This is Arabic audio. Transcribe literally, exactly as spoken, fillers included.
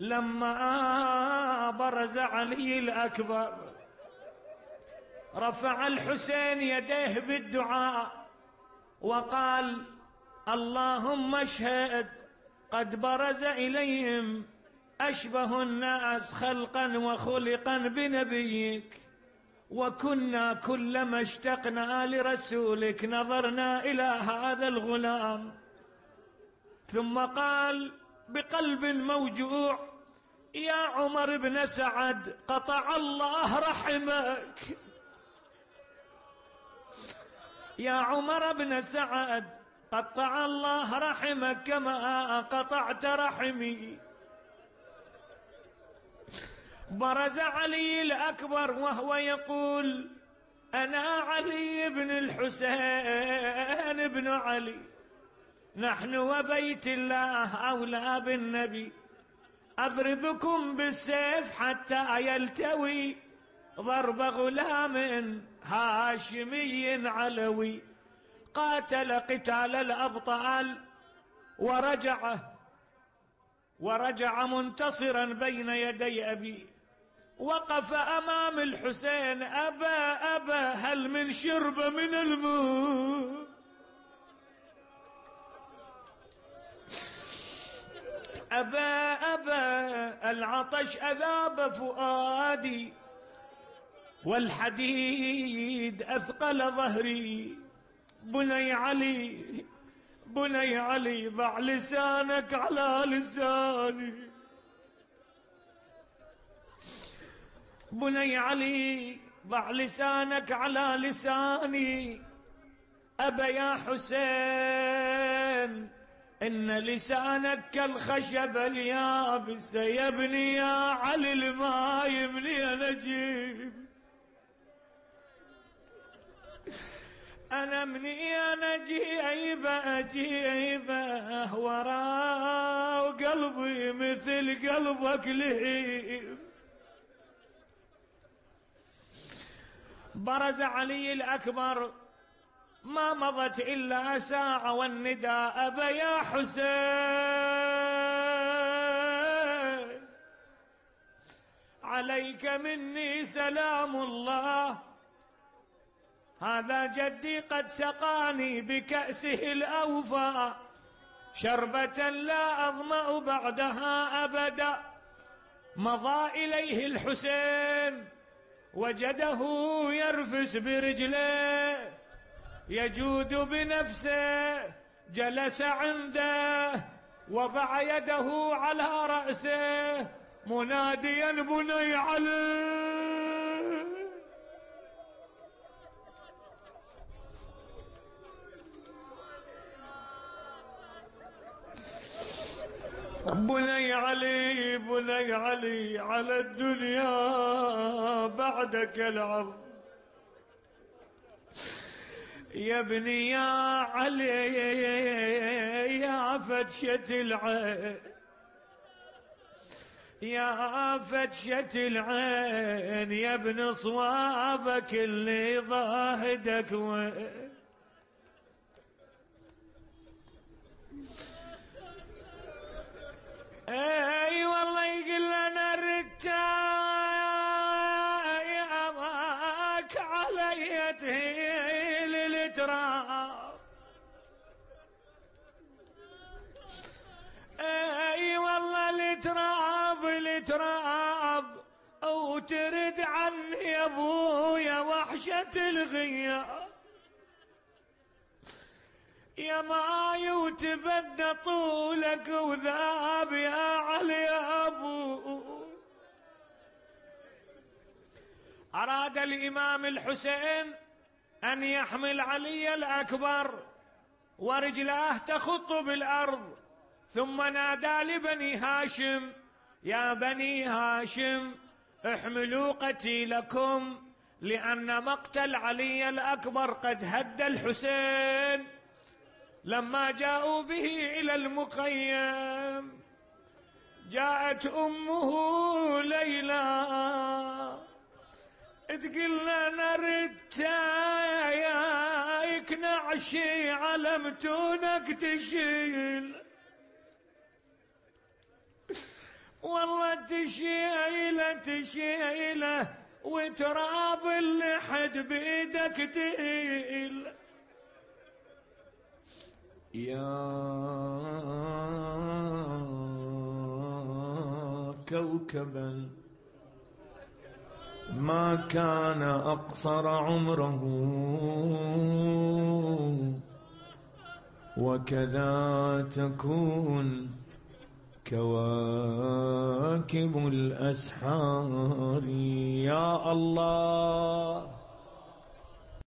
لما برز علي الأكبر رفع الحسين يديه بالدعاء وقال: اللهم اشهد قد برز إليهم أشبه الناس خلقا وخلقا بنبيك، وكنا كلما اشتقنا لرسولك نظرنا إلى هذا الغلام. ثم قال بقلب موجوع: يا عمر بن سعد قطع الله رحمك، يا عمر بن سعد قطع الله رحمك كما قطعت رحمي. برز علي الأكبر وهو يقول: أنا علي بن الحسين بن علي، نحن وبيت الله أولى بالنبي، أضربكم بالسيف حتى يلتوي ضرب غلام هاشمي علوي. قاتل قتال الأبطال ورجع ورجع منتصرا بين يدي أبي. وقف أمام الحسين: أبا أبا هل من شرب من الماء؟ أبا أبا العطش أذاب فؤادي، والحديد أثقل ظهري. بني علي بني علي ضع لسانك على لساني، بني علي ضع لسانك على لساني. أبا يا حسين إن لسانك كالخشب اليابس، يبني يا علي الماء يبني نجيب. أنا مني أنا جيبة جيبة وراء قلبي مثل قلبك لهيب. برز علي الأكبر، ما مضت إلا ساعة والنداء: أبا يا حسين عليك مني سلام الله، هذا جدي قد سقاني بكأسه الأوفى شربة لا أظمأ بعدها أبدا. مضى إليه الحسين وجده يرفس برجليه يجود بنفسه، جلس عنده وضع يده على رأسه مناديا: بني علي بني علي بني علي على الدنيا بعدك العرض. يا ابني يا علي يا فتشة العين، يا فتشة العين، يا ابن صوابك اللي ضاهدك وين. اي والله يقول لنا الرجال يا اباك علي تهيل التراب. اي والله التراب التراب او ترد عني يا ابويا وحشة الغياب. يا ماي وتبدى طولك وذاب يا علي يا ابو. أراد الإمام الحسين أن يحمل علي الأكبر ورجلاه تخط بالأرض، ثم نادى لبني هاشم: يا بني هاشم احملوا قتيلكم، لأن مقتل علي الأكبر قد هد الحسين. لما جاءوا به إلى المخيم جاءت أمه ليلى تقول لنا: رتايك نعشي على متونك تشيل. والله تشيله تشيله وتراب اللحد بيدك تقيل. يا كوكبا ما كان أقصر عمره وكذا تكون كواكب الأسحار. يا الله